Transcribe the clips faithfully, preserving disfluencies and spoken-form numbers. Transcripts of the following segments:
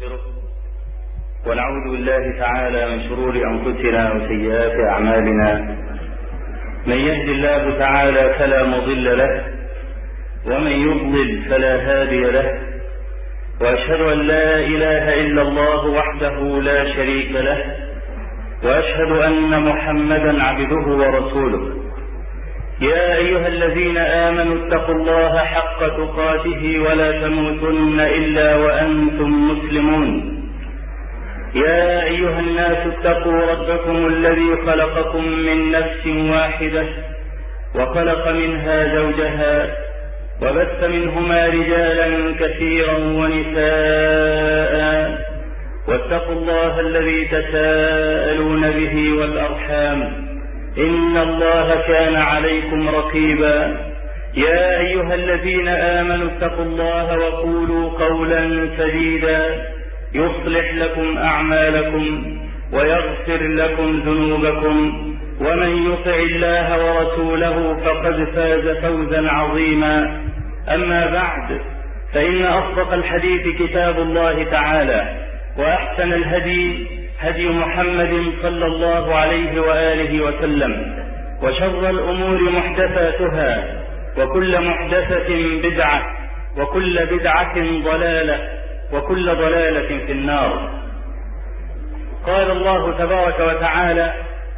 ونعوذ بالله تعالى من شرور أنفسنا وسيئات أعمالنا. من يهد الله تعالى فلا مضل له، ومن يضلل فلا هادي له، وأشهد أن لا إله إلا الله وحده لا شريك له، وأشهد أن محمدا عبده ورسوله. يا أيها الذين آمنوا اتقوا الله حق تقاته ولا تموتن إلا وأنتم مسلمون. يا أيها الناس اتقوا ربكم الذي خلقكم من نفس واحدة وخلق منها زوجها وبث منهما رجالا كثيرا ونساء، واتقوا الله الذي تساءلون به والأرحام إن الله كان عليكم رقيبا. يا أيها الذين آمنوا اتقوا الله وقولوا قولا سديدا يصلح لكم أعمالكم ويغفر لكم ذنوبكم، ومن يطع الله ورسوله فقد فاز فوزا عظيما. أما بعد، فإن أصدق الحديث كتاب الله تعالى، وأحسن الهدي هدي محمد صلى الله عليه وآله وسلم، وشر الأمور محدثاتها، وكل محدثة بدعة، وكل بدعة ضلالة، وكل ضلالة في النار. قال الله تبارك وتعالى: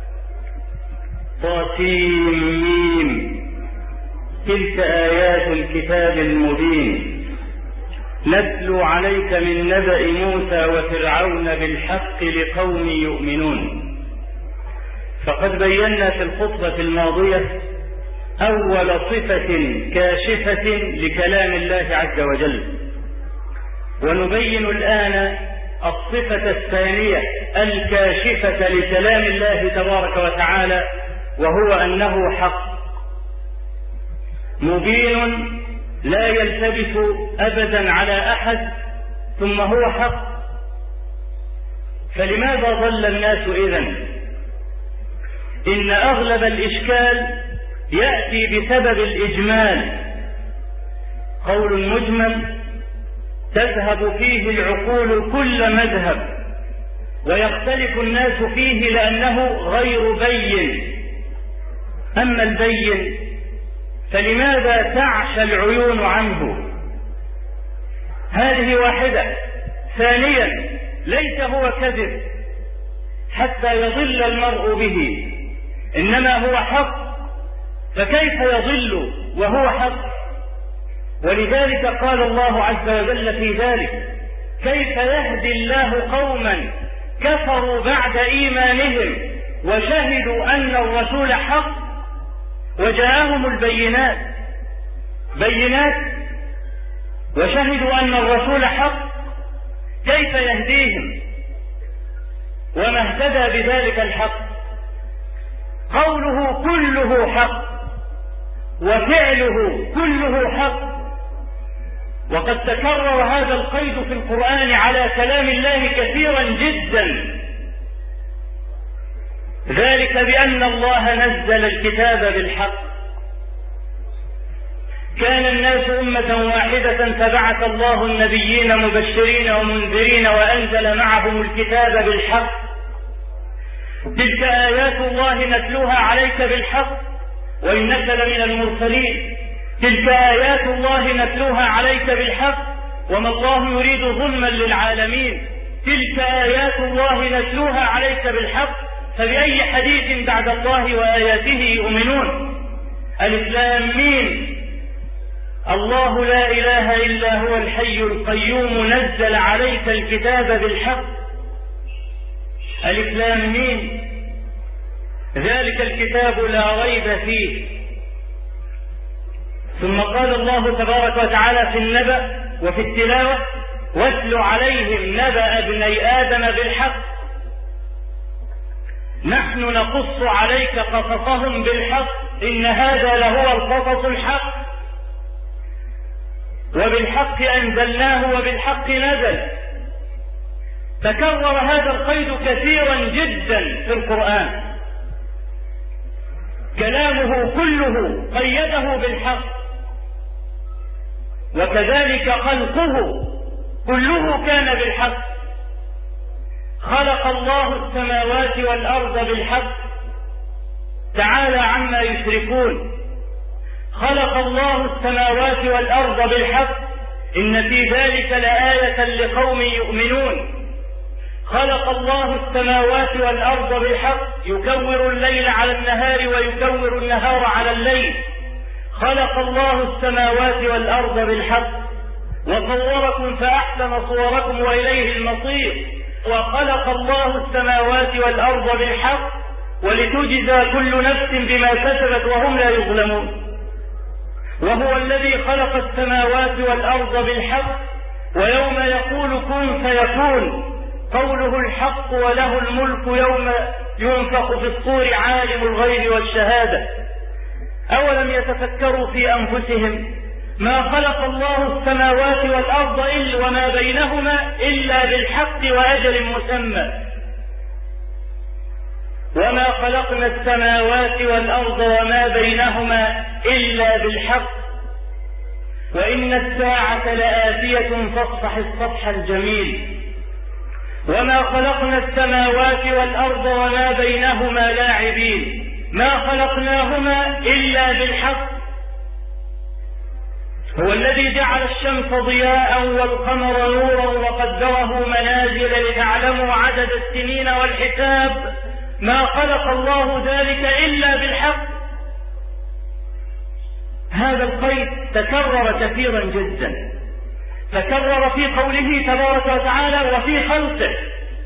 طاسيم، تلك آيات الكتاب المبين، نتلو عليك من نبأ موسى وفرعون بالحق لقوم يؤمنون. فقد بينا في الخطبة الماضية أول صفة كاشفة لكلام الله عز وجل، ونبين الآن الصفة الثانية الكاشفة لكلام الله تبارك وتعالى، وهو أنه حق مبين لا يلتبس أبدا على أحد، ثم هو حق. فلماذا ضل الناس إذن؟ إن أغلب الإشكال يأتي بسبب الإجمال، قول مجمل تذهب فيه العقول كل مذهب، ويختلف الناس فيه لأنه غير بين. أما البين فلماذا تعشى العيون عنه؟ هذه واحدة. ثانيا، ليس هو كذب حتى يضل المرء به، إنما هو حق، فكيف يضل وهو حق؟ ولذلك قال الله عز وجل في ذلك: كيف يهدي الله قوما كفروا بعد إيمانهم وشهدوا أن الرسول حق وجاءهم البينات. بينات وشهدوا أن الرسول حق، كيف يهديهم وما اهتدى بذلك الحق؟ قوله كله حق وفعله كله حق. وقد تكرر هذا القيد في القرآن على كلام الله كثيرا جدا، ذلك بأن الله نزل الكتاب بالحق. كان الناس أمة واحدة فبعث الله النبيين مبشرين ومنذرين وأنزل معهم الكتاب بالحق. تلك آيات الله نتلوها عليك بالحق وإنك لمن المرسلين. تلك آيات الله نتلوها عليك بالحق وما الله يريد ظلما للعالمين. تلك آيات الله نتلوها عليك بالحق، فبأي حديث بعد الله وآياته يؤمنون؟ ألف لام ميم. الله لا إله إلا هو الحي القيوم نزل عليك الكتاب بالحق. ألف لام ميم. ذلك الكتاب لا ريب فيه. ثم قال الله تبارك وتعالى في النبأ وفي التلاوة: واتل عليهم نبأ ابني آدم بالحق. نحن نقص عليك قصصهم بالحق، إن هذا لهو القصص الحق، وبالحق أنزلناه وبالحق نزل. تكرر هذا القيد كثيرا جدا في القرآن، كلامه كله قيده بالحق، وكذلك خلقه كله كان بالحق. خلق الله السماوات والأرض بالحق، تعالى عما يشركون. خلق الله السماوات والأرض بالحق، إن في ذلك لآية لقوم يؤمنون. خلق الله السماوات والأرض بالحق، يكور الليل على النهار ويكور النهار على الليل. خلق الله السماوات والأرض بالحق، وصوركم فأحسن صوركم وإليه المصير. وخلق الله السماوات والأرض بالحق، ولتجزى كل نفس بما كسبت وهم لا يظلمون. وهو الذي خلق السماوات والأرض بالحق، ويوم يقول كن فيكون قوله الحق، وله الملك يوم ينفخ في الصور عالم الغيب والشهادة. أولم يتفكروا في أنفسهم ما خلق الله السماوات والأرض إلا وما بينهما إلا بالحق وأجل مسمى. وما خلقنا السماوات والأرض وما بينهما إلا بالحق، وإن الساعة لآتية فاصفح الصفح الجميل. وما خلقنا السماوات والأرض وما بينهما لاعبين، ما خلقناهما إلا بالحق. هو الذي جعل الشمس ضياء والقمر نورا وقدره منازل لتعلموا عدد السنين والحساب، ما خلق الله ذلك إلا بالحق. هذا القيد تكرر كثيرا جدا، تكرر في قوله تبارك وتعالى وفي خلقه.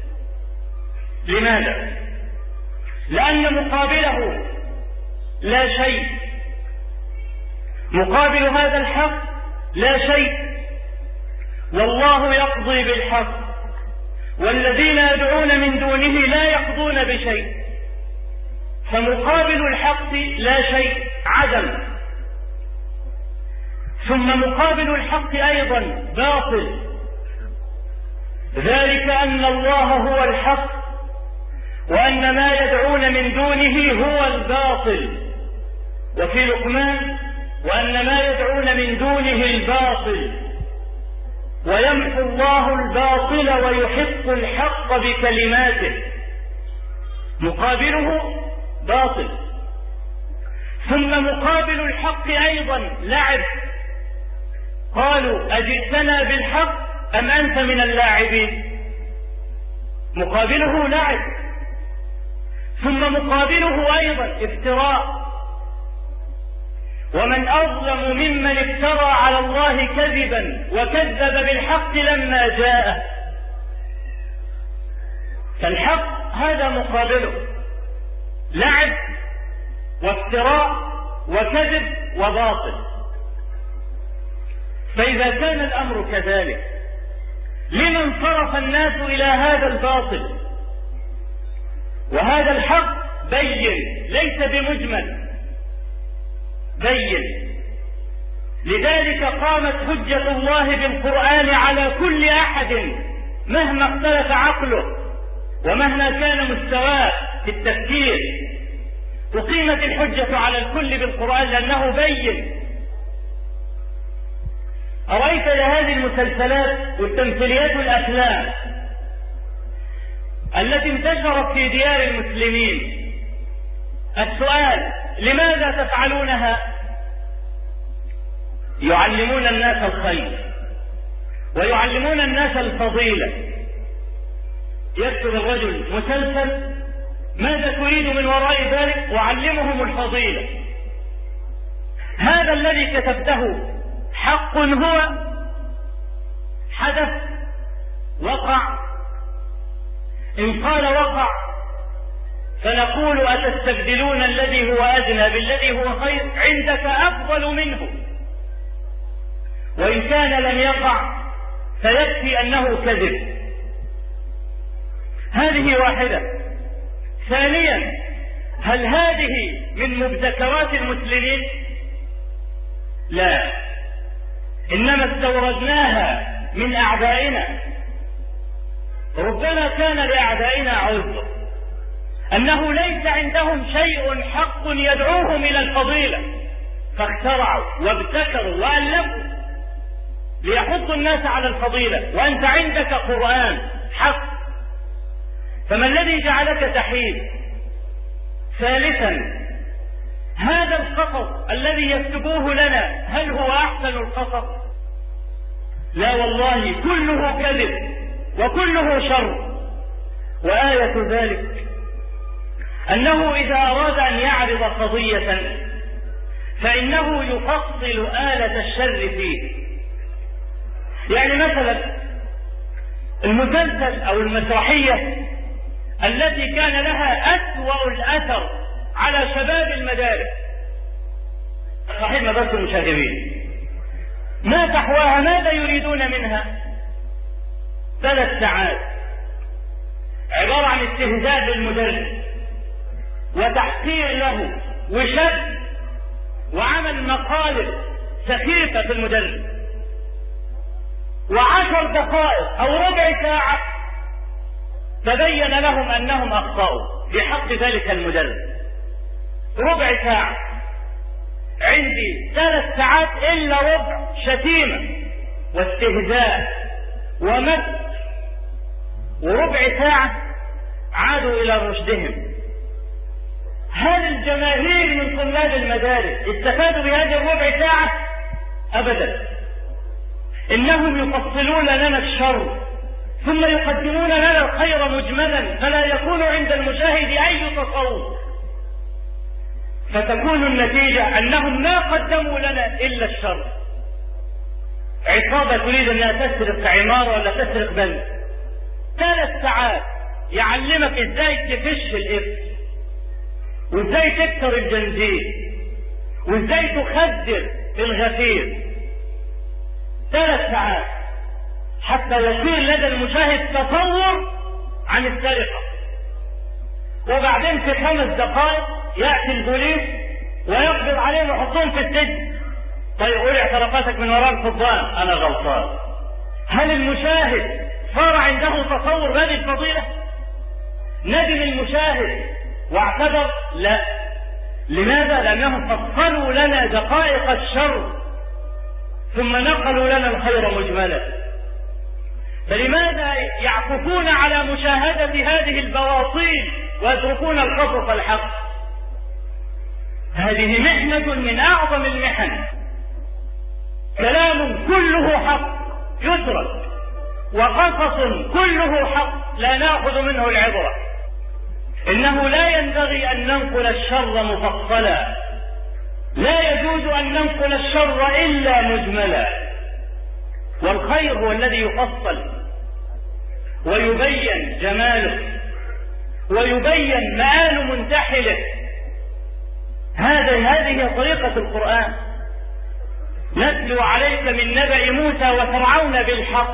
لماذا؟ لأن مقابله لا شيء، مقابل هذا الحق لا شيء، والله يقضي بالحق، والذين يدعون من دونه لا يقضون بشيء. فمقابل الحق لا شيء، عدم. ثم مقابل الحق أيضا باطل، ذلك أن الله هو الحق، وأن ما يدعون من دونه هو الباطل. وفي لقمان وأن ما يدعون من دونه الباطل، ويمحو الله الباطل ويحق الحق بكلماته. مقابله باطل. ثم مقابل الحق أيضا لعب. قالوا أجئتنا بالحق أم أنت من اللاعبين؟ مقابله لعب. ثم مقابله أيضا افتراء. ومن أظلم ممن افترى على الله كذبا وكذب بالحق لما جاءه. فالحق هذا مقابله لعب وافتراء وكذب وباطل. فإذا كان الأمر كذلك، لما انصرف الناس إلى هذا الباطل؟ وهذا الحق بين، ليس بمجمل، بين. لذلك قامت حجة الله بالقرآن على كل أحد مهما اختلف عقله ومهما كان مستواه في التفكير. وقيمت الحجة على الكل بالقرآن لأنه بين. أرأيت لهذه المسلسلات والتمثيليات والأفلام التي انتشرت في ديار المسلمين، السؤال: لماذا تفعلونها؟ يعلمون الناس الخير ويعلمون الناس الفضيلة. يكتب الرجل مسلسل: ماذا تريد من وراء ذلك؟ أعلمهم الفضيلة. هذا الذي كتبته حق هو؟ حدث؟ وقع؟ إن قال وقع فنقول: أتستبدلون الذي هو أدنى بالذي هو خير؟ عندك أفضل منه. وإن كان لم يقع فيكفي أنه كذب. هذه واحدة. ثانيا: هل هذه من مبتكرات المسلمين؟ لا، إنما استوردناها من أعدائنا. ربما كان لأعدائنا عذر أنه ليس عندهم شيء حق يدعوهم إلى الفضيلة، فاخترعوا وابتكروا وألفوا. ليحض الناس على الفضيلة، وأنت عندك قرآن حق، فما الذي جعلك تحيد؟ ثالثا، هذا القصص الذي يكتبوه لنا هل هو أحسن القصص؟ لا والله، كله كذب وكله شر. وآية ذلك أنه إذا أراد أن يعرض قضية فإنه يفصل آلة الشر فيه. يعني مثلا المسلسل أو المسرحية التي كان لها أسوأ الأثر على شباب المدارس، صحيح مدارس المشاغبين، ما تحواها؟ ماذا يريدون منها؟ ثلاث ساعات عبارة عن استهزاء بالمدرس وتحقير له وشد وعمل مقالب سخيفة في المدرس، وعشر دقائق أو ربع ساعة تبين لهم أنهم أخطأوا بحق ذلك المدرس. ربع ساعة، عندي ثلاث ساعات إلا ربع شتيمة واستهزاء ومد، وربع ساعة عادوا إلى رشدهم. هل الجماهير من طلاب المدارس استفادوا بهذه الربع ساعة؟ أبدا. إنهم يفصلون لنا الشر ثم يقدمون لنا الخير مجملا، فلا يكون عند المشاهد أي تصور، فتكون النتيجة أنهم ما قدموا لنا إلا الشر. عصابة تريد أنها تسرق عمارة ولا تسرق بنك، ثلاث ساعات يعلمك إزاي تفش الإبس، وإزاي تكسر الجنزير، وإزاي تخدر الغفير. ثلاث ساعات حتى يصير لدى المشاهد تصور عن السرقة، وبعدين في خمس دقائق يأتي البوليس ويقبض عليهم ويحطهم في السجن. طيب قول اعترافاتك من وراء الفضان، أنا غلطان. هل المشاهد صار عنده تصور هذه الفضيلة؟ ندم المشاهد واعتذر؟ لا. لماذا؟ لأنهم فصلوا لنا دقائق الشر ثم نقلوا لنا الخير مجملا. فلماذا يعكفون على مشاهدة هذه البواطيل ويتركون القصص الحق؟ هذه محنة من أعظم المحن. كلام كله حق يترك، وقصص كله حق لا نأخذ منه العبرة. إنه لا ينبغي أن ننقل الشر مفصلا، لا يجوز أن ننقل الشر إلا مجملا، والخير هو الذي يفصل ويبين جماله ويبين مآل منتحله. هذا هذه هي طريقة القرآن. نتلو عليك من نبأ موسى وفرعون بالحق.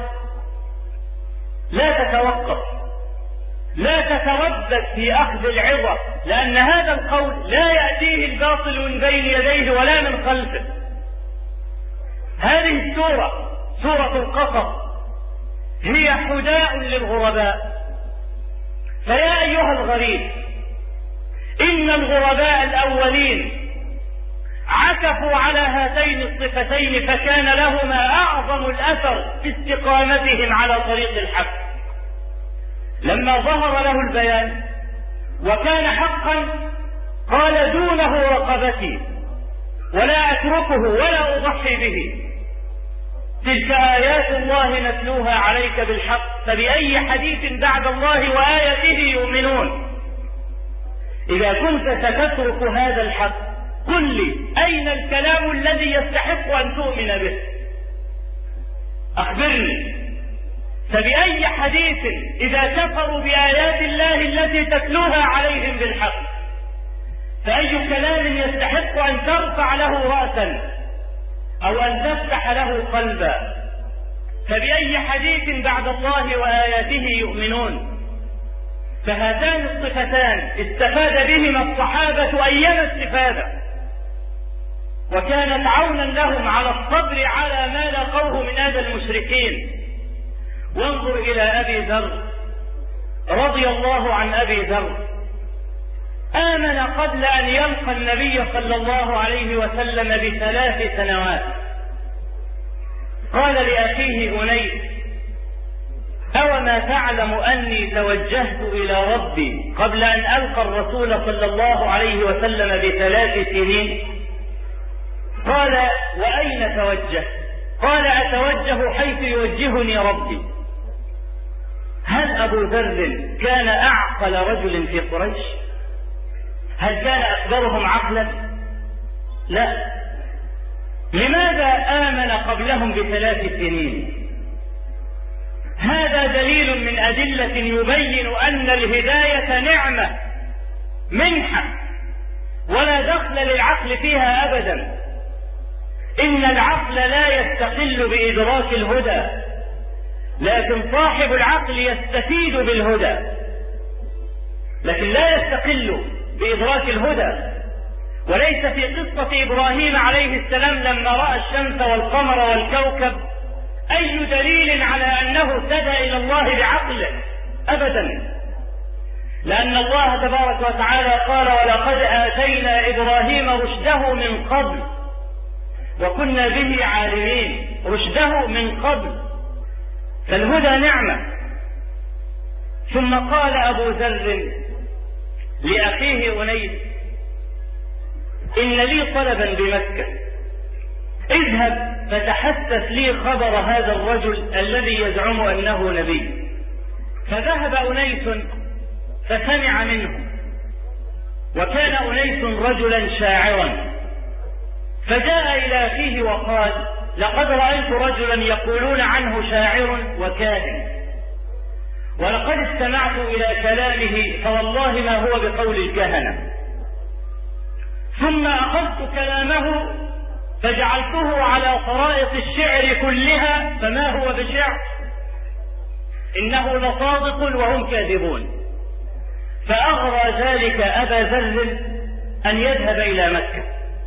لا تتوقف، لا تتردد في أخذ العظة، لأن هذا القول لا يأتيه الباطل من بين يديه ولا من خلفه. هذه السورة سورة القصص هي حداء للغرباء. فيا أيها الغريب، إن الغرباء الأولين عكفوا على هاتين الصفتين فكان لهما أعظم الأثر في استقامتهم على طريق الحق. لما ظهر له البيان وكان حقا قال دونه رقبتي ولا أتركه ولا أضحي به. تلك آيات الله نتلوها عليك بالحق، فبأي حديث بعد الله وآياته يؤمنون؟ إذا كنت ستترك هذا الحق قل لي أين الكلام الذي يستحق أن تؤمن به؟ أخبرني. فبأي حديث إذا كفروا بآيات الله التي تتلوها عليهم بالحق، فأي كلام يستحق أن ترفع له رأسا أو أن تفتح له قلبا؟ فبأي حديث بعد الله وآياته يؤمنون؟ فهاتان الصفتان استفاد بهما الصحابة أيما استفادة، وكانت عونا لهم على الصبر على ما لاقوه من أذى المشركين. وانظر إلى أبي ذر رضي الله عن أبي ذر، آمن قبل أن يلقى النبي صلى الله عليه وسلم بثلاث سنوات، قال لأخيه أنيس: أوما تعلم أني توجهت إلى ربي قبل أن ألقى الرسول صلى الله عليه وسلم بثلاث سنين؟ قال: وأين توجه؟ قال: أتوجه حيث يوجهني ربي. هل أبو ذر كان أعقل رجل في قريش؟ هل كان أكبرهم عقلا؟ لا. لماذا آمن قبلهم بثلاث سنين؟ هذا دليل من أدلة يبين أن الهداية نعمة منحة ولا دخل للعقل فيها أبدا. إن العقل لا يستقل بإدراك الهدى، لكن صاحب العقل يستفيد بالهدى، لكن لا يستقل بإدراك الهدى. وليس في قصة إبراهيم عليه السلام لما رأى الشمس والقمر والكوكب أي دليل على أنه اهتدى إلى الله بعقله أبدا، لأن الله تبارك وتعالى قال: ولقد آتينا إبراهيم رشده من قبل وكنا به عالمين. رشده من قبل، فالهدى نعمة. ثم قال أبو ذر لأخيه أنيس: إن لي طلبا بمكة، اذهب فتحسس لي خبر هذا الرجل الذي يزعم أنه نبي. فذهب أنيس فسمع منه، وكان أنيس رجلا شاعرا، فجاء إلى أخيه وقال: لقد رأيت رجلا يقولون عنه شاعر وكاهن، ولقد استمعت إلى كلامه فوالله ما هو بقول الكهنة. ثم أخذت كلامه فجعلته على خرائط الشعر كلها، فما هو بشعر، إنه لصادق وهم كاذبون. فأغرى ذلك أبا ذر أن يذهب إلى مكة،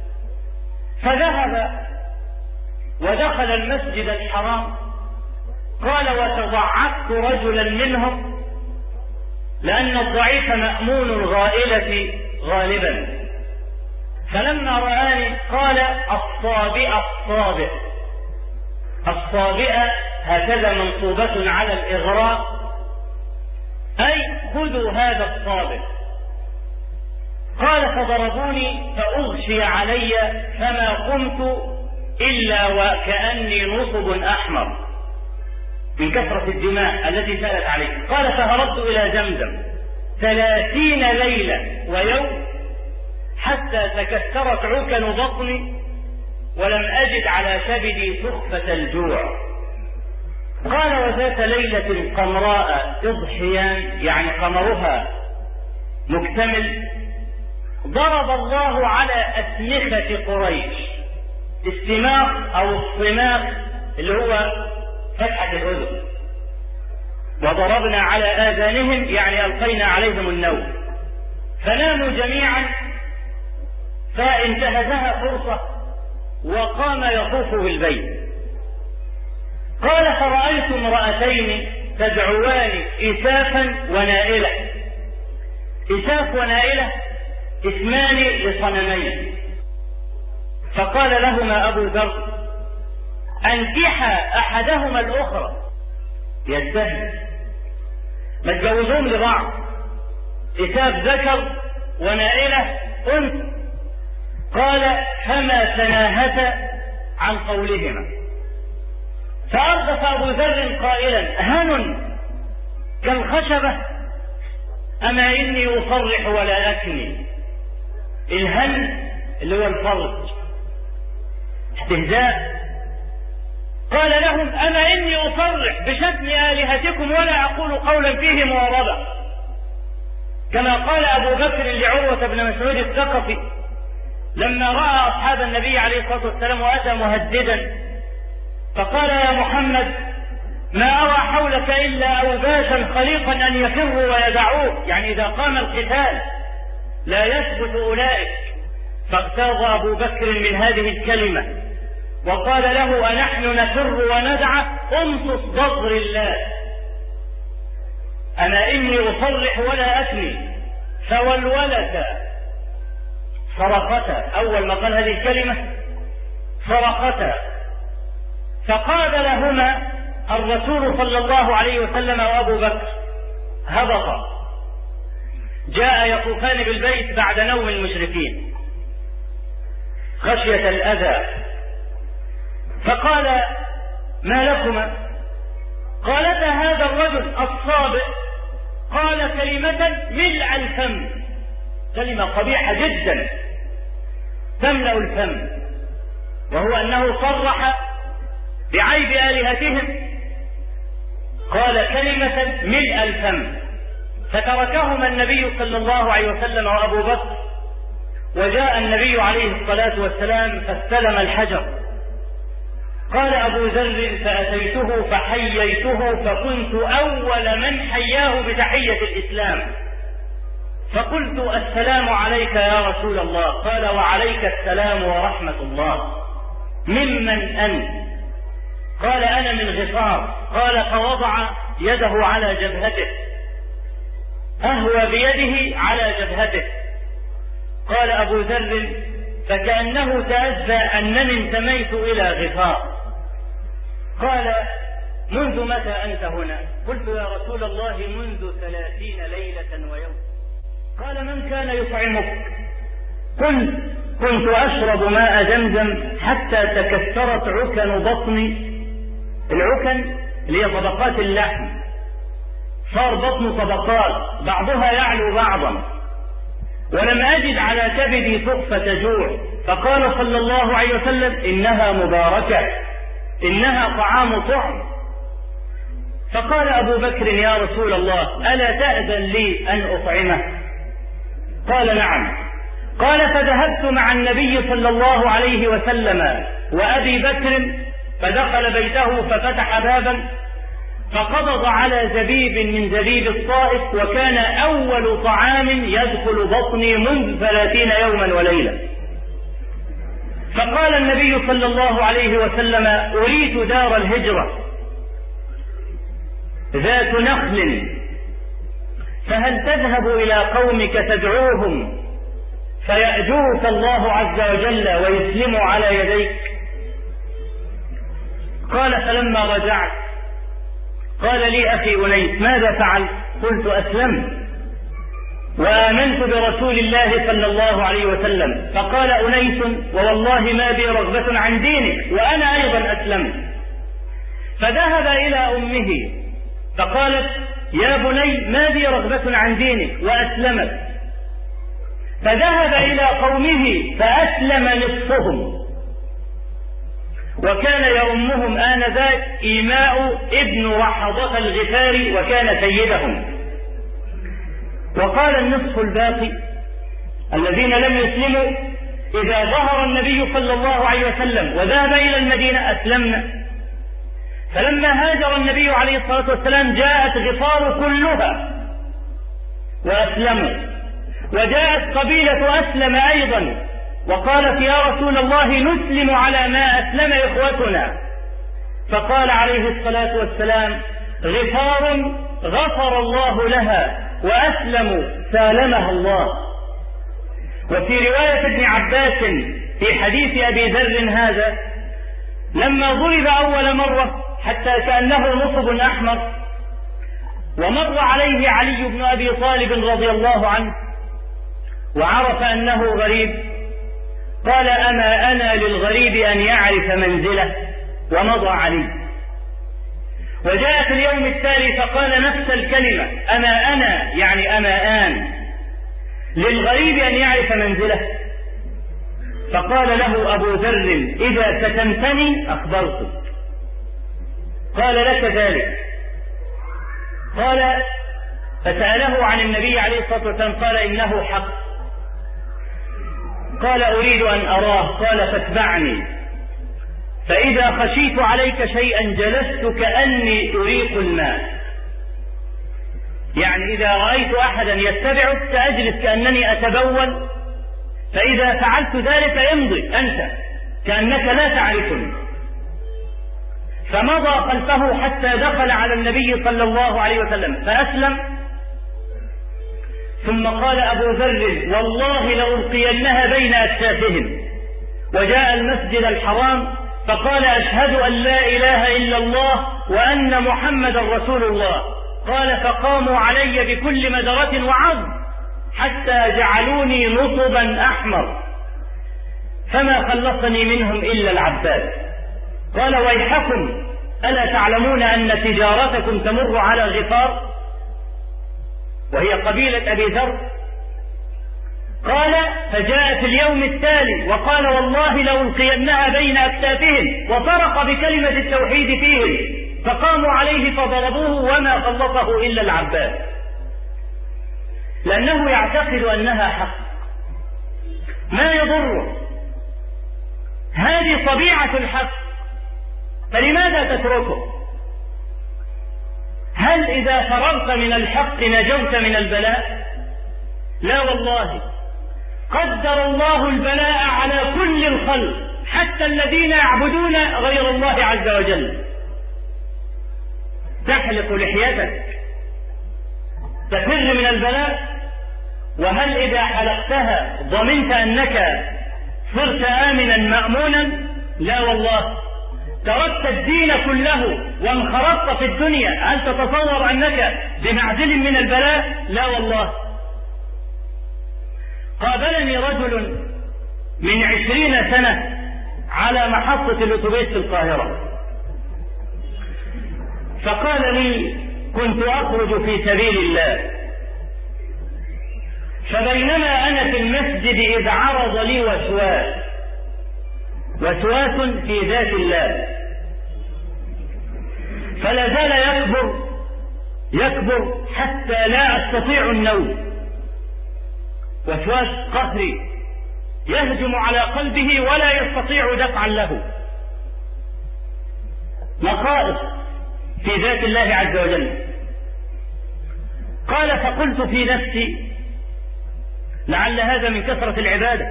فذهب ودخل المسجد الحرام. قال: وتضعفت رجلا منهم، لأن الضعيف مأمون الغائلة غالبا. فلما رآني قال: الصابئة الصابئ. الصابئة هكذا منصوبة على الإغراء، أي خذوا هذا الصابئ. قال: فضربوني فأغشي علي فما قمت إلا وكأني نصب أحمر من كثرة الدماء التي سالت عليه. قال: فهربت إلى زمزم ثلاثين ليلة ويوم حتى تكسرت عكن بطني ولم أجد على كبدي سخفة الجوع. قال: وذات ليلة قمراء إضحيان، يعني قمرها مكتمل، ضرب الله على أسمخة قريش. استماخ أو الصماخ اللي هو فتحة الأذن، وضربنا على آذانهم يعني ألقينا عليهم النوم، فناموا جميعا. فانتهزها فرصة وقام يطوف بالبيت. قال: فرأيت امرأتين تدعوان إسافا ونائلة. إساف ونائلة اسمان لصنمين. فقال لهما أبو ذر: أنكحا أحدهما الأخرى. يستهل، ما تجوزهم لبعض، إساف ذكر ونائلة أنثى. قال: فما تناهتا عن قولهما. فأرغف أبو ذر قائلا: هن كالخشبة أما إني أصرح ولا أكني. الهن اللي هو الفرج، استهزاء. قال لهم: أما إني أصرح بشتم آلهتكم ولا أقول قولا فيه مواربة، كما قال أبو بكر لعروة بن مسعود الثقفي لما رأى أصحاب النبي عليه الصلاة والسلام وأتى مهددا، فقال: يا محمد ما أرى حولك إلا أوباشا خليقا أن يفروا ويدعوك، يعني إذا قام القتال لا يثبت أولئك. فاغتاظ أبو بكر من هذه الكلمة وقال له: أنحن نفر وندع؟ امصص بصر الله. أنا إني أصرح ولا أكني. فولولتا صرختا، أول ما قال هذه الكلمة صرختا، فقابلهما الرسول صلى الله عليه وسلم وأبو بكر، هبطا، جاء يطوفان بالبيت بعد نوم المشركين خشية الأذى، فقال: ما لكما؟ قالتا: هذا الرجل الصابئ قال كلمة ملء الفم، كلمة قبيحة جدا تملأ الفم، وهو أنه صرح بعيب آلهتهم، قال كلمة ملء الفم، فتركهما النبي صلى الله عليه وسلم وأبو بكر، وجاء النبي عليه الصلاة والسلام فاستلم الحجر. قال أبو ذر: فأتيته فحييته، فكنت أول من حياه بتحية الإسلام، فقلت: السلام عليك يا رسول الله. قال: وعليك السلام ورحمة الله. ممن أنت؟ قال: أنا من غفار. قال: فوضع يده على جبهته، أهوى بيده على جبهته. قال أبو ذر: فكأنه تأذى أنني انتميت إلى غفار. قال: منذ متى أنت هنا؟ قلت: يا رسول الله منذ ثلاثين ليلة ويوم. قال: من كان يطعمك؟ قلت: كنت أشرب ماء زمزم حتى تكسرت عكن بطني. العكن اللي هي طبقات اللحم، صار بطن طبقات بعضها يعلو بعضا، ولم أجد على كبدي تخفة جوع. فقال صلى الله عليه وسلم: إنها مباركة، إنها طعام طعم. فقال أبو بكر: يا رسول الله ألا تأذن لي أن أطعمه؟ قال: نعم. قال: فذهبت مع النبي صلى الله عليه وسلم وأبي بكر، فدخل بيته ففتح بابا، فقبض على زبيب من زبيب الطائف، وكان أول طعام يدخل بطني منذ ثلاثين يوما وليلة. فقال النبي صلى الله عليه وسلم: أريد دار الهجرة ذات نخل، فهل تذهب إلى قومك تدعوهم فيأجوك الله عز وجل ويسلموا على يديك؟ قال: فلما رجعت قال لي أخي أنيس: ماذا فعلت؟ قلت: أسلمت وآمنت برسول الله صلى الله عليه وسلم. فقال أنيس: ووالله ما بي رغبة عن دينك، وأنا أيضا أسلمت. فذهب إلى أمه فقالت: يا بني ما بي رغبة عن دينك، وأسلمت. فذهب إلى قومه فأسلم نصفهم، وكان يؤمهم آنذاك إيماء ابن رحضة الغفاري، وكان سيدهم. وقال النصف الباقي الذين لم يسلموا: إذا ظهر النبي صلى الله عليه وسلم وذهب إلى المدينة أسلمنا. فلما هاجر النبي عليه الصلاة والسلام جاءت غفار كلها وأسلموا، وجاءت قبيلة أسلم أيضا وقالت: يا رسول الله نسلم على ما أسلم إخوتنا. فقال عليه الصلاة والسلام: غفار غفر الله لها، وأسلموا سالمها الله. وفي رواية ابن عباس في حديث أبي ذر هذا: لما ضرب أول مرة حتى كأنه نصب أحمر، ومر عليه علي بن أبي طالب رضي الله عنه وعرف أنه غريب، قال: أما أنا للغريب أن يعرف منزله، ومضى عليه. وجاء في اليوم التالي فقال نفس الكلمة: أما أنا يعني أما آن للغريب أن يعرف منزله. فقال له أبو ذر: إذا ستمتني أخبرتك. قال: لك ذلك. قال: فسأله عن النبي عليه الصلاة والسلام، قال: إنه حق. قال: أريد أن أراه. قال: فاتبعني، فإذا خشيت عليك شيئا جلست كأني أريق الماء، يعني إذا رأيت أحدا يتبعك سأجلس كأنني أتبول، فإذا فعلت ذلك يمضي أنت كأنك لا تعرفني. فمضى خلفه حتى دخل على النبي صلى الله عليه وسلم فأسلم. ثم قال أبو ذر: والله لألقينها بين أكتافهم. وجاء المسجد الحرام فقال أشهد أن لا إله إلا الله وأن محمد رسول الله. قال فقاموا علي بكل مدرة وعظم حتى جعلوني نصبا أحمر فما خلصني منهم إلا العباس. قال ويحكم ألا تعلمون أن تجارتكم تمر على غفار وهي قبيلة أبي ذر؟ قال فجاء في اليوم التالي وقال والله لألقينها بين أكتافهم وطرق بكلمة التوحيد فيهم فقاموا عليه فضربوه وما خلصه إلا العباس، لأنه يعتقد أنها حق ما يضره. هذه طبيعة الحق، فلماذا تتركه؟ هل إذا فرغت من الحق نجوت من البلاء؟ لا والله، قدر الله البلاء على كل الخلق حتى الذين يعبدون غير الله عز وجل. تحلق لحيتك تفر من البلاء، وهل إذا حلقتها ضمنت أنك صرت آمنا مأمونا؟ لا والله، تركت الدين كله وانخرطت في الدنيا. هل تتصور أنك بمعزل من البلاء؟ لا والله. قابلني رجل من عشرين سنة على محطة الأتوبيس في القاهرة فقال لي كنت أخرج في سبيل الله، فبينما أنا في المسجد إذ عرض لي وسواس وسواس في ذات الله، فلا زال يكبر يكبر حتى لا أستطيع النوم. وسواس قهري يهجم على قلبه ولا يستطيع دفعا له، نقائص في ذات الله عز وجل. قال فقلت في نفسي لعل هذا من كثرة العبادة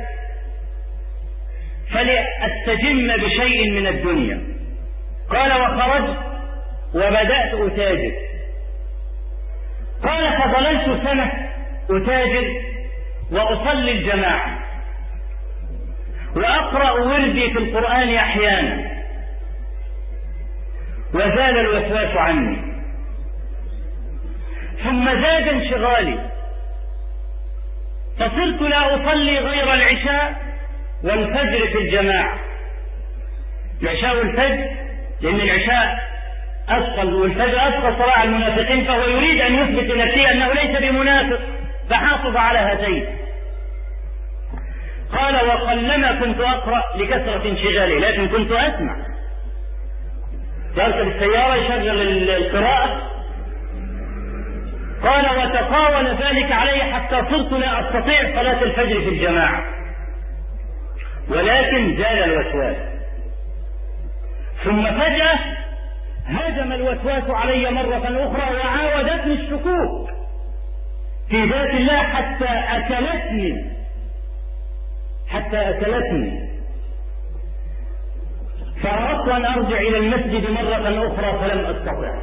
فلأستجم بشيء من الدنيا. قال وخرجت وبدأت أتاجر. قال فظللت سنة أتاجر وأصلي الجماعة وأقرأ وردي في القرآن أحيانا، وزال الوسواس عني. ثم زاد انشغالي فصرت لا أصلي غير العشاء والفجر في الجماعة. العشاء والفجر لأن العشاء أثقل والفجر أثقل صلاة المنافقين، فهو يريد أن يثبت لنفسه أنه ليس بمنافق فحافظ على هاتين. قال وقلما كنت أقرأ لكثرة انشغالي لكن كنت أسمع. يركب السيارة يشغل القراءة. قال وتطاول ذلك علي حتى صرت لا أستطيع صلاة الفجر في الجماعة، ولكن زال الوسواس. ثم فجأة هجم الوسواس علي مرة أخرى وعاودتني الشكوك في ذات الله حتى أكلتني حتى أكلتني فأردت أن أرجع إلى المسجد مرة أخرى فلم أستطع.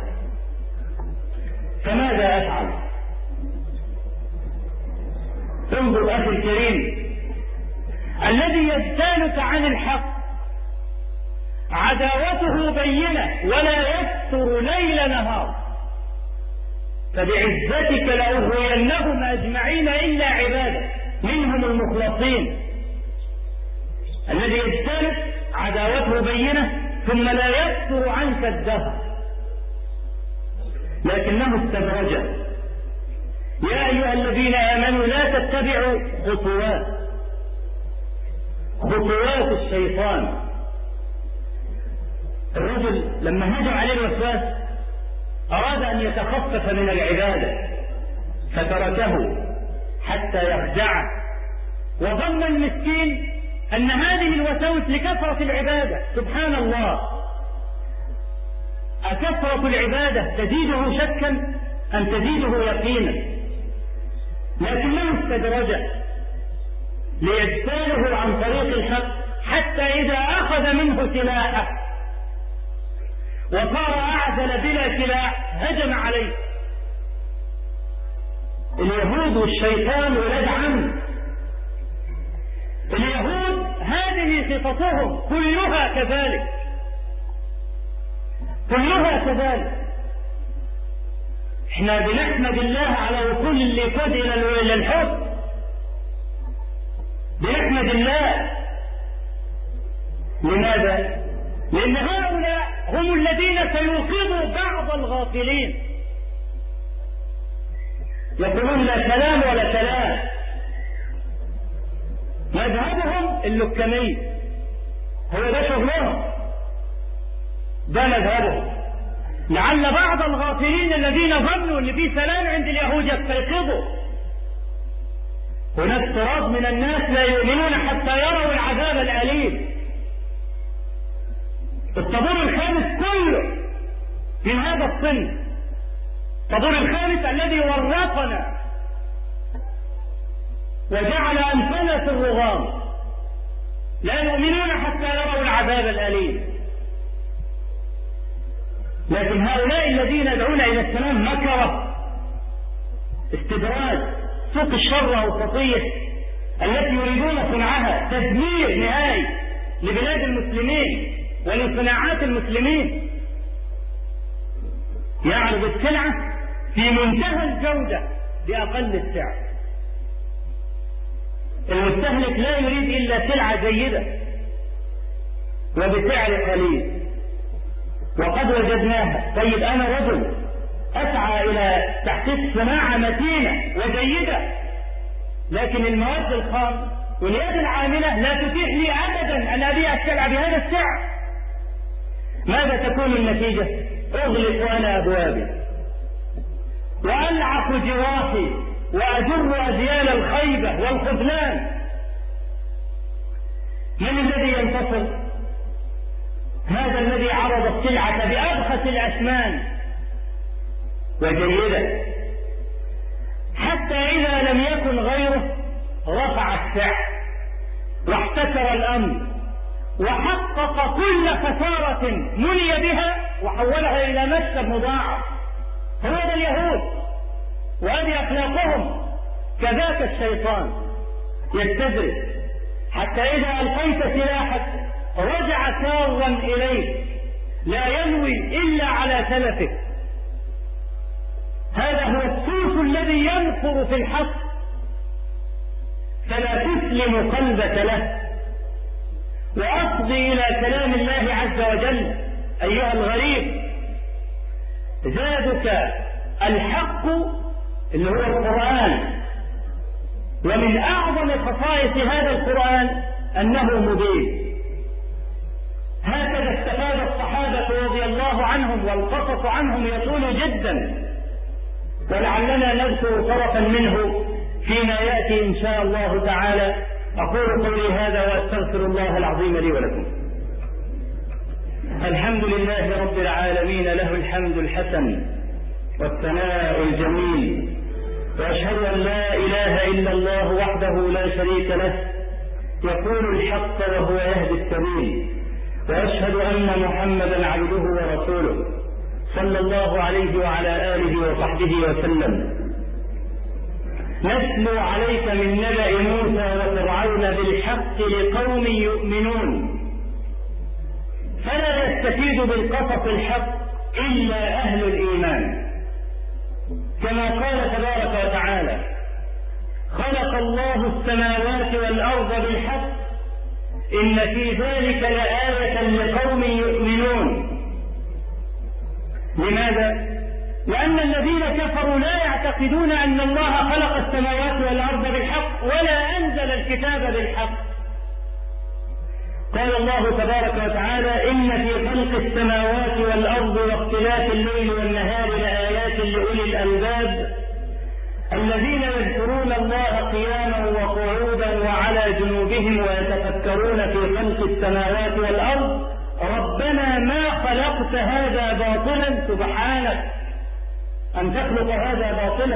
فماذا أفعل؟ انظر أخي الكريم، الذي يجتالك عن الحق عداوته بينة ولا يستر ليل نهار، فبعزتك لأغوينهم أجمعين إلا عبادك منهم المخلصين. الذي يجتالك عداوته بينة ثم لا يستر عنك الدهر، لكنه استدرج. يا أيها الذين آمنوا لا تتبعوا خطوات خطوات الشيطان. الرجل لما هجم عليه الوسواس أراد أن يتخفف من العبادة فتركه حتى يخدعه، وظن المسكين أن هذه الوساوس لكثرة العبادة. سبحان الله، أكثرة العبادة تزيده شكا أم تزيده يقينا؟ لكنه استدرجه ليجتاله عن طريق الحق حتى إذا أخذ منه سلاحه وصار أعزل بلا سلاح هجم عليه. اليهود والشيطان ولاد عم. اليهود هذه صفتهم كلها كذلك، كلها كذلك. احنا بنحمد الله على وصول الليكود الى الحب، بنحمد الله. لماذا؟ لأن هؤلاء هم الذين سيوقظوا بعض الغافلين، يقولون لا كلام ولا كلام. مذهبهم اللكمي، هو ده شغلهم، ده مذهبهم. لعل بعض الغافلين الذين ظنوا ان في سلام عند اليهود يستيقظوا. هناك افتراض من الناس لا يؤمنون حتى يروا العذاب الأليم. الطابور الخامس كله من هذا الصنف، الطابور الخامس الذي ورطنا وجعل أنفنا في الرغام، لا يؤمنون حتى يروا العذاب الأليم. لكن هؤلاء الذين يدعون إلى السلام مكرة، استدراج، سوق الشر والتطيح التي يريدون صنعها، تدمير نهائي لبلاد المسلمين ولصناعات المسلمين. يعرض السلعة في منتهى الجودة بأقل السعر. المستهلك لا يريد إلا سلعة جيدة وبسعر قليل، وقد وجدناها. طيب أنا رجل أسعى إلى تحقيق صناعة متينة وجيدة، لكن المواد الخام واليد العاملة لا تتيح لي أبدا أن أبيع السلعة بهذا السعر. ماذا تكون النتيجة؟ أغلق أنا أبوابي وألعق جراحي وأجر أذيال الخيبة والخذلان. من الذي ينتصر؟ هذا الذي عرض السلعة بأرخص الأثمان وجيدة، حتى إذا لم يكن غيره رفع السعر واحتكر الأمر وحقق كل خسارة مني بها وحولها إلى مكسب مضاعف. هو ده اليهود وهذه أخلاقهم. كذاك الشيطان يستدرج حتى إذا ألقيت سلاحك رجع سارا إليك، لا ينوي إلا على سلفك. هذا هو السوس الذي ينفر في الحق، فلا تسلم قلبك له وأصغي إلى كلام الله عز وجل. أيها الغريب، زادك الحق اللي هو القرآن، ومن أعظم خصائص هذا القرآن أنه مبين. هكذا استفاد الصحابة رضي الله عنهم، والقصص عنهم يطول جدا، ولعلنا نذكر طرفا منه فيما يأتي إن شاء الله تعالى. أقول قولي هذا وأستغفر الله العظيم لي ولكم. الحمد لله رب العالمين، له الحمد الحسن والثناء الجميل، وأشهد أن لا إله إلا الله وحده لا شريك له، يقول الحق وهو يهدي السبيل، وأشهد أن محمدا عبده ورسوله صلى الله عليه وعلى آله وصحبه وسلم. نتلو عليك من نبأ موسى وفرعون بالحق لقوم يؤمنون، فلا يستفيد بالقصص الحق إلا أهل الإيمان، كما قال تبارك وتعالى: خلق الله السماوات والأرض بالحق إن في ذلك لآية لقوم يؤمنون. لماذا؟ لأن الذين كفروا لا يعتقدون أن الله خلق السماوات والأرض بالحق ولا أنزل الكتاب بالحق. قال الله تبارك وتعالى: إن في خلق السماوات والأرض واختلاف الليل والنهار لآيات لأولي الألباب الذين يذكرون الله قياما وقعودا وعلى جنوبهم ويتفكرون في خلق السماوات والأرض ربنا ما خلقت هذا باطلا، سبحانك أن تخلق هذا باطلا،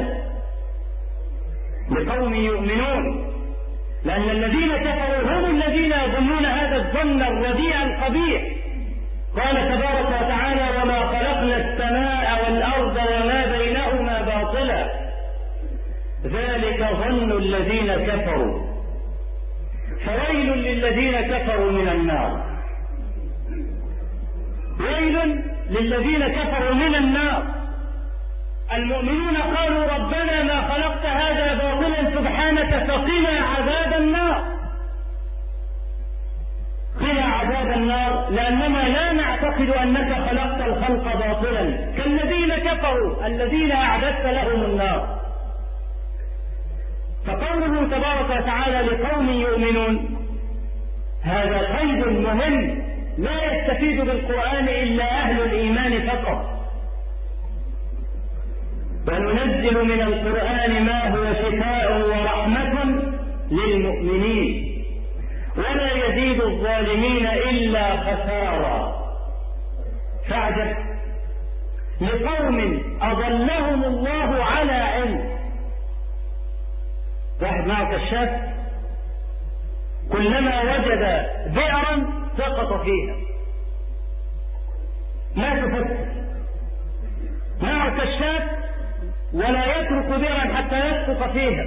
لقوم يؤمنون. لأن الذين كفروا هم الذين يظنون هذا الظن الرديء القبيح. قال تبارك وتعالى: وما خلقنا السماء والأرض وما بينهما باطلا، ذلك ظن الذين كفروا، فويل للذين كفروا من النار. ويل للذين كفروا من النار. المؤمنون قالوا ربنا ما خلقت هذا باطلا سبحانك فقنا عذاب النار. قنا عذاب النار لأننا لا نعتقد أنك خلقت الخلق باطلا كالذين كفروا الذين أعددت لهم النار. فقوله تبارك وتعالى لقوم يؤمنون هذا قيد مهم لا يستفيد بالقرآن إلا أهل الإيمان فقط. وننزل من القرآن ما هو شفاء ورحمة للمؤمنين ولا يزيد الظالمين إلا خسارا. فاعجب لقوم أضلهم الله على علم. واحد معه كشاف كلما وجد بئرا سقط فيها ما تفكر، معه كشاف ولا يترك بئرا حتى يسقط فيها.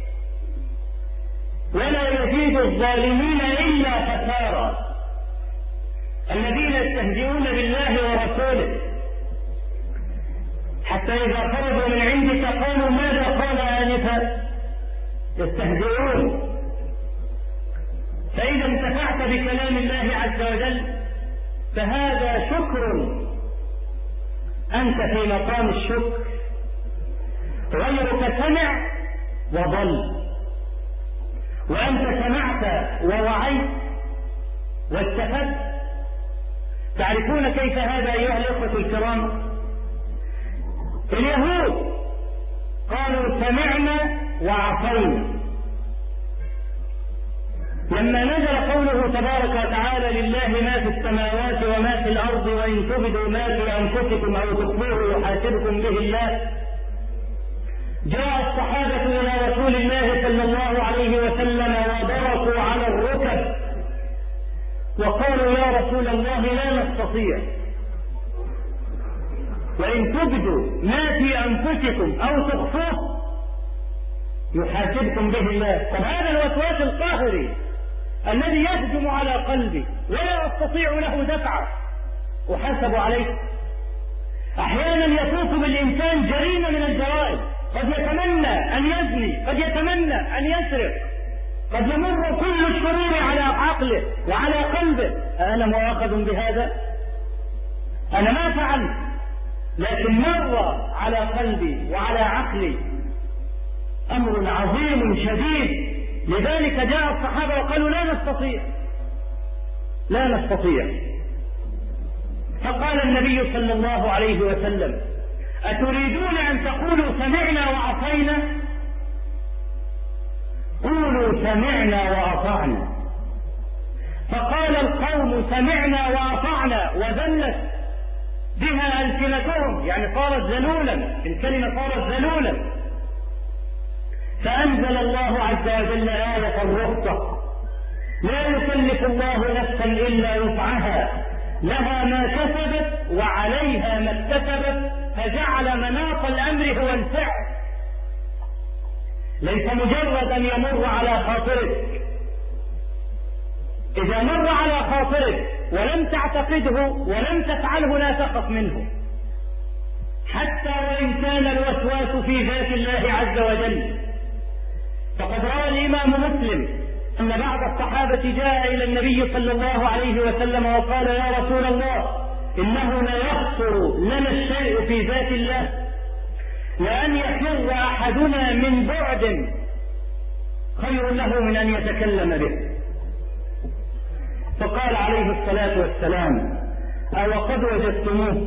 ولا يزيد الظالمين إلا خسارا. الذين يستهزئون بالله ورسوله حتى إذا خرجوا من عندك قالوا ماذا قال آنفا، يستهزئون. فإذا انتفعت بكلام الله عز وجل فهذا شكر، أنت في مقام الشكر. غيرك سمع وضل وأنت سمعت ووعيت واستفدت. تعرفون كيف هذا أيها الأخوة الكرام؟ اليهود قالوا سمعنا وعصينا. لما نزل قوله تبارك وتعالى لله ما في السماوات وما في الأرض وإن تبدوا ما في أنفسكم أو تخفوه يحاسبكم به الله، جاء الصحابة إلى رسول الله صلى الله عليه وسلم وبركوا على الركب وقالوا يا رسول الله لا نستطيع، وإن تبدوا ما في أنفسكم أو تخفوه يحاسبكم به الله. طب هذا الوسواس القاهري الذي يهجم على قلبي ولا أستطيع له دفعة أحاسب عليه. أحيانا يفوت بالإنسان جريمة من الجرائم، قد يتمنى أن يزني، قد يتمنى أن يسرق، قد يمر كل الشرور على عقله وعلى قلبه. أنا مؤاخذ بهذا؟ أنا ما فعلت، لكن مر على قلبي وعلى عقلي أمر عظيم شديد. لذلك جاء الصحابة وقالوا لا نستطيع لا نستطيع فقال النبي صلى الله عليه وسلم أتريدون أن تقولوا سمعنا وأطعنا؟ قولوا سمعنا وأطعنا. فقال القوم سمعنا وأطعنا وذلت بها ألسنتهم، يعني صارت ذلولا، الكلمة صارت ذلولا. فأنزل الله عز وجل آية الرخصة: لا يكلف الله نفسا إلا وسعها لها ما كسبت وعليها ما اكتسبت، فجعل مناط الأمر هو الفعل، ليس مجرد أن يمر على خاطرك. إذا مر على خاطرك ولم تعتقده ولم تفعله لا تخف منه، حتى وإن كان الوسواس في ذات الله عز وجل. فقد روى الإمام مسلم أن بعض الصحابة جاء إلى النبي صلى الله عليه وسلم وقال يا رسول الله إنه لا يخطر لنا الشيء في ذات الله لأن يفر أحدنا من بعد خير له من أن يتكلم به. فقال عليه الصلاة والسلام أو قد وجدتموه؟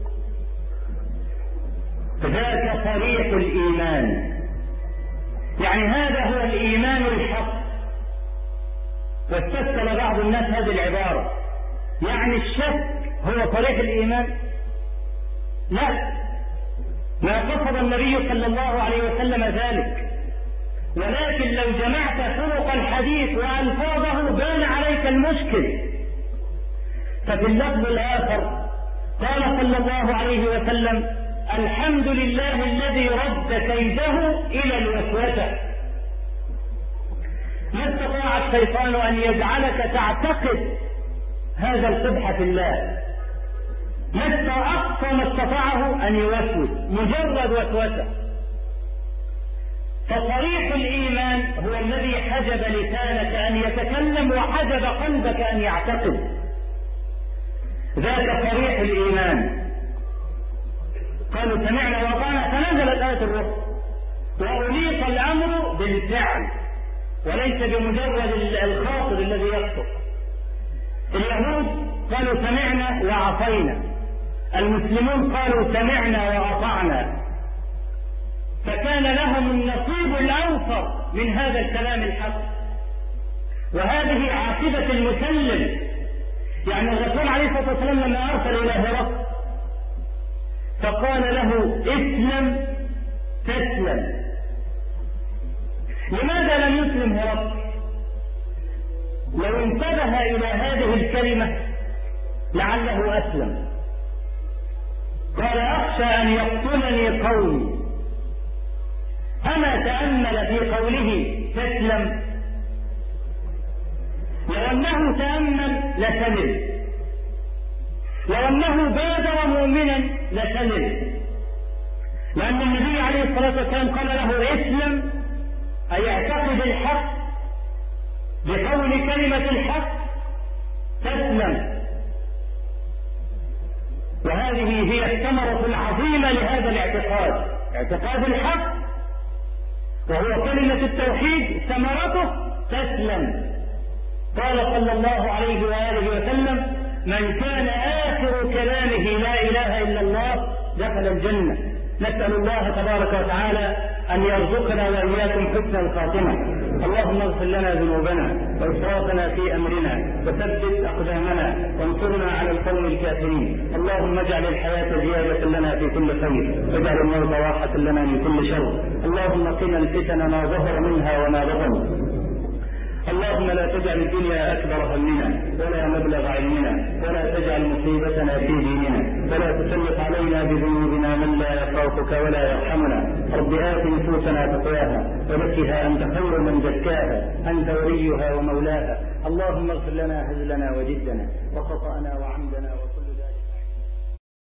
ذاك صريح الإيمان، يعني هذا هو الإيمان الحق. واستسهل بعض الناس هذه العبارة، يعني الشك هو صريح الإيمان؟ لا، ما قصد النبي صلى الله عليه وسلم ذلك، ولكن لو جمعت طرق الحديث وألفاظه بان عليك المشكل. ففي اللفظ الآخر قال صلى الله عليه وسلم الحمد لله الذي رد كيده إلى الوسوسة. ما استطاع الشيطان أن يجعلك تعتقد هذا القبح في الله، مس أقصى ما استطاعه أن يوسوس، مجرد وسوسة. فصريح الإيمان هو الذي حجب لسانك أن يتكلم وحجب قلبك أن يعتقد، ذاك صريح الإيمان. قالوا سمعنا وأطعنا فنزلت آية الرسل، وأليق الأمر بالفعل وليس بمجرد الخاطر الذي يخطر. اليهود قالوا سمعنا وعصينا، المسلمون قالوا سمعنا وأطعنا، فكان لهم النصيب الأوفر من هذا الكلام الحق. وهذه عاقبة المسلم. يعني الرسول عليه الصلاة والسلام لما أرسل إلى هرقل فقال له اسلم تسلم. لماذا لم يسلم هرقل؟ لو انتبه إلى هذه الكلمة لعله أسلم. قال أخشى أن يقتلني قومي. أما تأمل في قوله تسلم؟ لو أنه تأمل لسلم، لو أنه بادر مؤمنا لسلم، لأن النبي عليه الصلاة والسلام قال له اسلم، أي اعتقد الحق بقول كلمة الحق تسلم. وهذه هي الثمرة العظيمة لهذا الاعتقاد، اعتقاد الحق وهو كلمة التوحيد، ثمرته تسلم. قال صلى الله عليه وآله وسلم من كان آخر كلامه لا إله إلا الله دخل الجنة. نسأل الله تبارك وتعالى أن يرزقنا وإياكم حسن الخاتمة. اللهم اغفر لنا ذنوبنا وإسرافنا في أمرنا وثبت أقدامنا وانصرنا على القوم الكافرين. اللهم اجعل الحياة زيادة لنا في كل خير، واجعل الموت راحة لنا من كل شر. اللهم قنا الفتن ما ظهر منها وما بطن. اللهم لا تجعل الدنيا أكبر همنا ولا مبلغ علمنا، ولا تجعل مصيبتنا في ديننا، ولا تسلط علينا بذنوبنا من لا يخافك ولا يرحمنا. رب آت نفوسنا تقواها وزكها أنت خير من زكاها، أنت وليها ومولاها. اللهم اغفر لنا هزلنا وجدنا وخطأنا وعمدنا وصدنا.